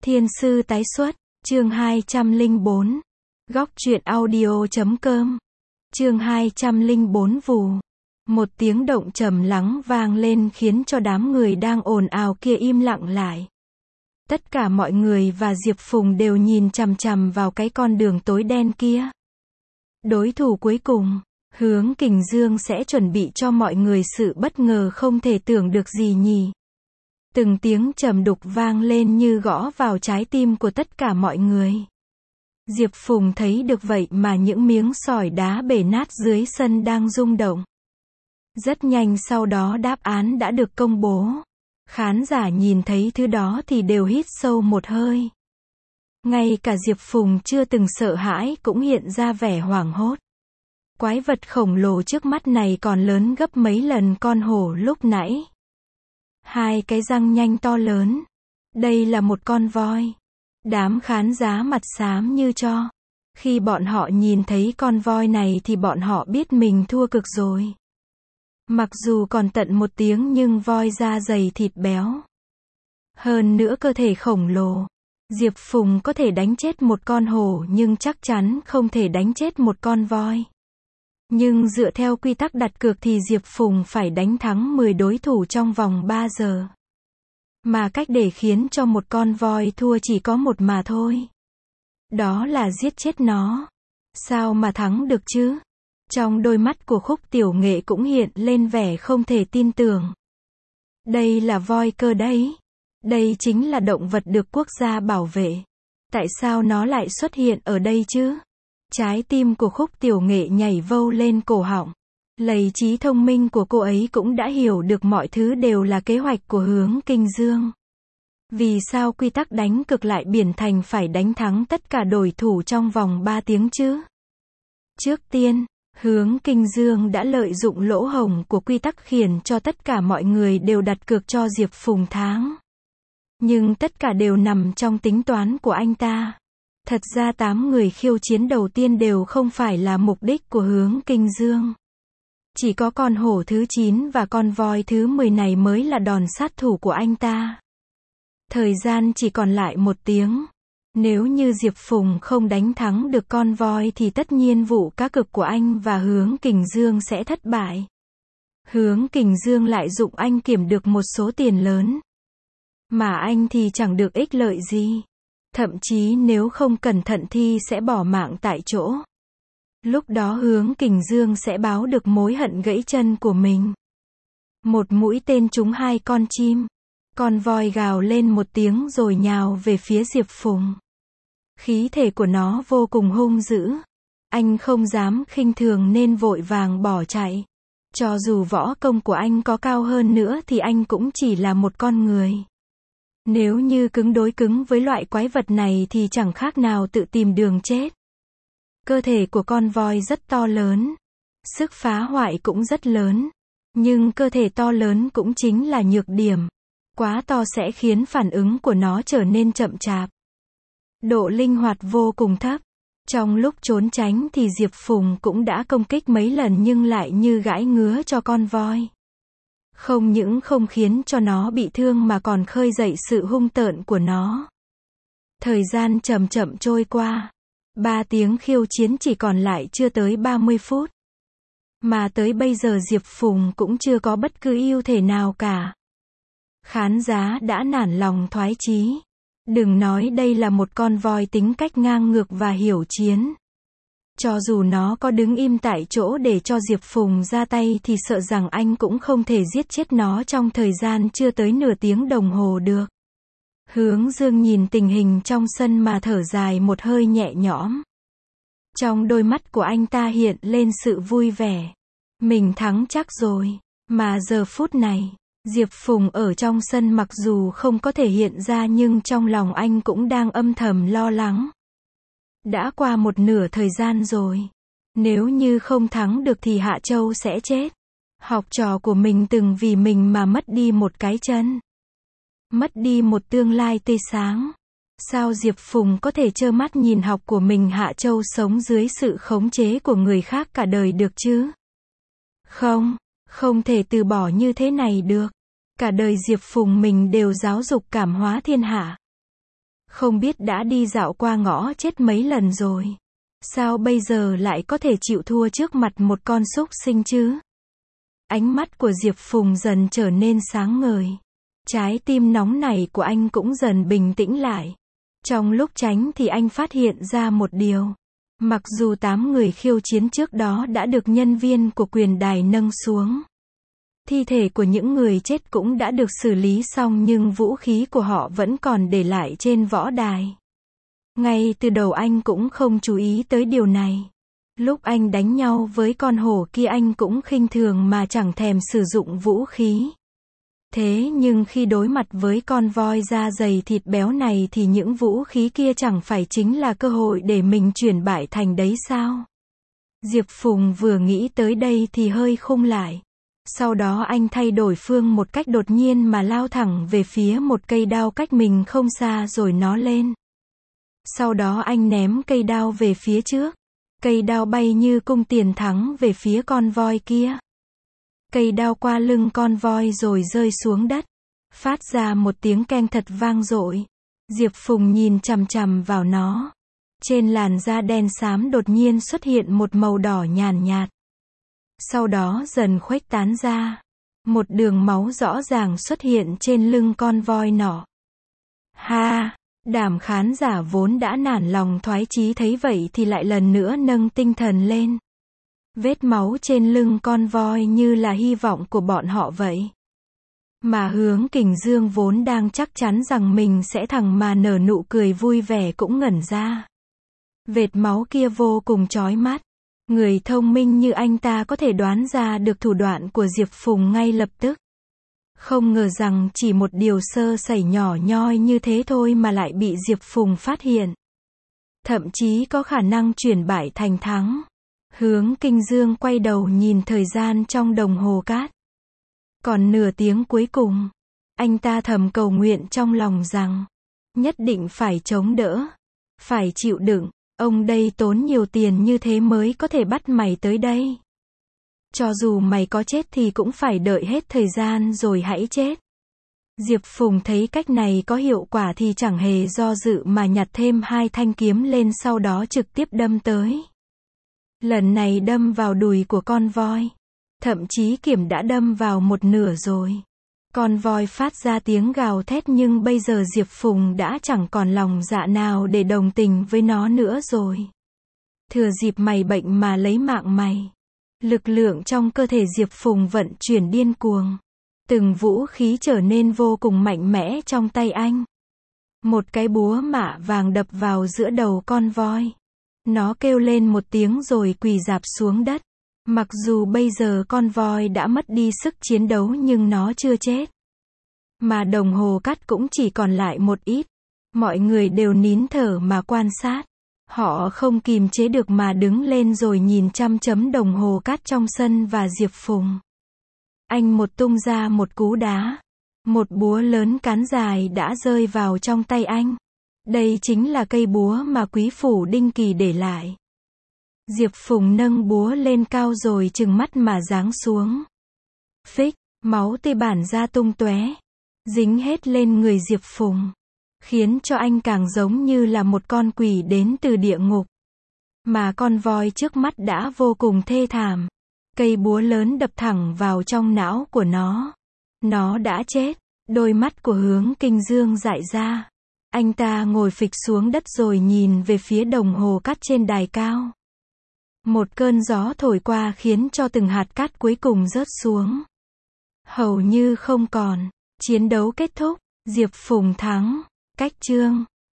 Thiên sư tái xuất, chương 204. Góc truyện audio.com. Chương 204 vù. Một tiếng động trầm lắng vang lên khiến cho đám người đang ồn ào kia im lặng lại. Tất cả mọi người và Diệp Phùng đều nhìn chằm chằm vào cái con đường tối đen kia. Đối thủ cuối cùng, Hướng Kình Dương sẽ chuẩn bị cho mọi người sự bất ngờ không thể tưởng được gì nhỉ? Từng tiếng trầm đục vang lên như gõ vào trái tim của tất cả mọi người. Diệp Phùng thấy được vậy mà những miếng sỏi đá bể nát dưới sân đang rung động. Rất nhanh sau đó đáp án đã được công bố. Khán giả nhìn thấy thứ đó thì đều hít sâu một hơi. Ngay cả Diệp Phùng chưa từng sợ hãi cũng hiện ra vẻ hoảng hốt. Quái vật khổng lồ trước mắt này còn lớn gấp mấy lần con hổ lúc nãy. Hai cái răng nhanh to lớn. Đây là một con voi. Đám khán giả mặt xám như tro. Khi bọn họ nhìn thấy con voi này thì bọn họ biết mình thua cực rồi. Mặc dù còn tận một tiếng nhưng voi da dày thịt béo. Hơn nữa cơ thể khổng lồ. Diệp Phùng có thể đánh chết một con hổ nhưng chắc chắn không thể đánh chết một con voi. Nhưng dựa theo quy tắc đặt cược thì Diệp Phùng phải đánh thắng 10 đối thủ trong vòng 3 giờ. Mà cách để khiến cho một con voi thua chỉ có một mà thôi. Đó là giết chết nó. Sao mà thắng được chứ? Trong đôi mắt của Khúc Tiểu Nghệ cũng hiện lên vẻ không thể tin tưởng. Đây là voi cơ đấy. Đây chính là động vật được quốc gia bảo vệ. Tại sao nó lại xuất hiện ở đây chứ? Trái tim của Khúc Tiểu Nghệ nhảy vâu lên cổ họng. Lấy trí thông minh của cô ấy cũng đã hiểu được mọi thứ đều là kế hoạch của Hướng Kình Dương. Vì sao quy tắc đánh cực lại biển thành phải đánh thắng tất cả đối thủ trong vòng 3 tiếng chứ? Trước tiên, Hướng Kình Dương đã lợi dụng lỗ hổng của quy tắc khiến cho tất cả mọi người đều đặt cược cho Diệp Phùng thắng. Nhưng tất cả đều nằm trong tính toán của anh ta. Thật ra 8 người khiêu chiến đầu tiên đều không phải là mục đích của Hướng Kình Dương. Chỉ có con hổ thứ 9 và con voi thứ 10 này mới là đòn sát thủ của anh ta. Thời gian chỉ còn lại 1 tiếng. Nếu như Diệp Phùng không đánh thắng được con voi thì tất nhiên vụ cá cược của anh và Hướng Kình Dương sẽ thất bại. Hướng Kình Dương lại dụng anh kiếm được một số tiền lớn. Mà anh thì chẳng được ích lợi gì. Thậm chí nếu không cẩn thận thì sẽ bỏ mạng tại chỗ. Lúc đó Hướng Kình Dương sẽ báo được mối hận gãy chân của mình. Một mũi tên trúng 2 con chim. Con voi gào lên một tiếng rồi nhào về phía Diệp Phùng. Khí thể của nó vô cùng hung dữ. Anh không dám khinh thường nên vội vàng bỏ chạy. Cho dù võ công của anh có cao hơn nữa thì anh cũng chỉ là một con người. Nếu như cứng đối cứng với loại quái vật này thì chẳng khác nào tự tìm đường chết. Cơ thể của con voi rất to lớn. Sức phá hoại cũng rất lớn. Nhưng cơ thể to lớn cũng chính là nhược điểm. Quá to sẽ khiến phản ứng của nó trở nên chậm chạp. Độ linh hoạt vô cùng thấp. Trong lúc trốn tránh thì Diệp Phùng cũng đã công kích mấy lần nhưng lại như gãi ngứa cho con voi. Không những không khiến cho nó bị thương mà còn khơi dậy sự hung tợn của nó. Thời gian chậm chậm trôi qua. 3 tiếng khiêu chiến chỉ còn lại chưa tới 30 phút. Mà tới bây giờ Diệp Phùng cũng chưa có bất cứ ưu thế nào cả. Khán giả đã nản lòng thoái chí. Đừng nói đây là một con voi tính cách ngang ngược và hiểu chiến. Cho dù nó có đứng im tại chỗ để cho Diệp Phùng ra tay thì sợ rằng anh cũng không thể giết chết nó trong thời gian chưa tới nửa tiếng đồng hồ được. Hướng Dương nhìn tình hình trong sân mà thở dài một hơi nhẹ nhõm. Trong đôi mắt của anh ta hiện lên sự vui vẻ. Mình thắng chắc rồi. Mà giờ phút này, Diệp Phùng ở trong sân mặc dù không có thể hiện ra nhưng trong lòng anh cũng đang âm thầm lo lắng. Đã qua một nửa thời gian rồi. Nếu như không thắng được thì Hạ Châu sẽ chết. Học trò của mình từng vì mình mà mất đi một cái chân. Mất đi một tương lai tươi sáng. Sao Diệp Phùng có thể trơ mắt nhìn học của mình Hạ Châu sống dưới sự khống chế của người khác cả đời được chứ? Không thể từ bỏ như thế này được. Cả đời Diệp Phùng mình đều giáo dục cảm hóa thiên hạ. Không biết đã đi dạo qua ngõ chết mấy lần rồi. Sao bây giờ lại có thể chịu thua trước mặt một con súc sinh chứ? Ánh mắt của Diệp Phùng dần trở nên sáng ngời. Trái tim nóng nảy của anh cũng dần bình tĩnh lại. Trong lúc tránh thì anh phát hiện ra một điều. Mặc dù 8 người khiêu chiến trước đó đã được nhân viên của quyền đài nâng xuống. Thi thể của những người chết cũng đã được xử lý xong nhưng vũ khí của họ vẫn còn để lại trên võ đài. Ngay từ đầu anh cũng không chú ý tới điều này. Lúc anh đánh nhau với con hổ kia anh cũng khinh thường mà chẳng thèm sử dụng vũ khí. Thế nhưng khi đối mặt với con voi da dày thịt béo này thì những vũ khí kia chẳng phải chính là cơ hội để mình chuyển bại thành đấy sao? Diệp Phùng vừa nghĩ tới đây thì hơi khung lại. Sau đó anh thay đổi phương một cách đột nhiên mà lao thẳng về phía một cây đao cách mình không xa rồi nó lên. Sau đó anh ném cây đao về phía trước. Cây đao bay như cung tiền thắng về phía con voi kia. Cây đao qua lưng con voi rồi rơi xuống đất. Phát ra một tiếng keng thật vang dội. Diệp Phùng nhìn chằm chằm vào nó. Trên làn da đen xám đột nhiên xuất hiện một màu đỏ nhàn nhạt. Sau đó dần khuếch tán ra. Một đường máu rõ ràng xuất hiện trên lưng con voi nọ. Ha! Đám khán giả vốn đã nản lòng thoái chí thấy vậy thì lại lần nữa nâng tinh thần lên. Vết máu trên lưng con voi như là hy vọng của bọn họ vậy. Mà Hướng Kình Dương vốn đang chắc chắn rằng mình sẽ thẳng mà nở nụ cười vui vẻ cũng ngẩn ra. Vệt máu kia vô cùng chói mắt. Người thông minh như anh ta có thể đoán ra được thủ đoạn của Diệp Phùng ngay lập tức. Không ngờ rằng chỉ một điều sơ sẩy nhỏ nhoi như thế thôi mà lại bị Diệp Phùng phát hiện. Thậm chí có khả năng chuyển bại thành thắng. Hướng Kình Dương quay đầu nhìn thời gian trong đồng hồ cát. Còn nửa tiếng cuối cùng. Anh ta thầm cầu nguyện trong lòng rằng. Nhất định phải chống đỡ. Phải chịu đựng. Ông đây tốn nhiều tiền như thế mới có thể bắt mày tới đây. Cho dù mày có chết thì cũng phải đợi hết thời gian rồi hãy chết. Diệp Phùng thấy cách này có hiệu quả thì chẳng hề do dự mà nhặt thêm 2 thanh kiếm lên sau đó trực tiếp đâm tới. Lần này đâm vào đùi của con voi. Thậm chí kiếm đã đâm vào một nửa rồi. Con voi phát ra tiếng gào thét nhưng bây giờ Diệp Phùng đã chẳng còn lòng dạ nào để đồng tình với nó nữa rồi. Thừa dịp mày bệnh mà lấy mạng mày. Lực lượng trong cơ thể Diệp Phùng vận chuyển điên cuồng. Từng vũ khí trở nên vô cùng mạnh mẽ trong tay anh. Một cái búa mạ vàng đập vào giữa đầu con voi. Nó kêu lên một tiếng rồi quỳ rạp xuống đất. Mặc dù bây giờ con voi đã mất đi sức chiến đấu nhưng nó chưa chết. Mà đồng hồ cát cũng chỉ còn lại một ít. Mọi người đều nín thở mà quan sát. Họ không kìm chế được mà đứng lên rồi nhìn chăm chấm đồng hồ cát trong sân và Diệp Phùng. Anh một tung ra một cú đá. Một búa lớn cán dài đã rơi vào trong tay anh. Đây chính là cây búa mà quý phủ Đinh Kỳ để lại. Diệp Phùng nâng búa lên cao rồi trừng mắt mà giáng xuống. Phích, máu tươi bản ra tung tóe, dính hết lên người Diệp Phùng, khiến cho anh càng giống như là một con quỷ đến từ địa ngục. Mà con voi trước mắt đã vô cùng thê thảm. Cây búa lớn đập thẳng vào trong não của nó. Nó đã chết. Đôi mắt của Hướng Kình Dương dại ra. Anh ta ngồi phịch xuống đất rồi nhìn về phía đồng hồ cát trên đài cao. Một cơn gió thổi qua khiến cho từng hạt cát cuối cùng rớt xuống. Hầu như không còn. Chiến đấu kết thúc. Diệp Phùng thắng. Cách chương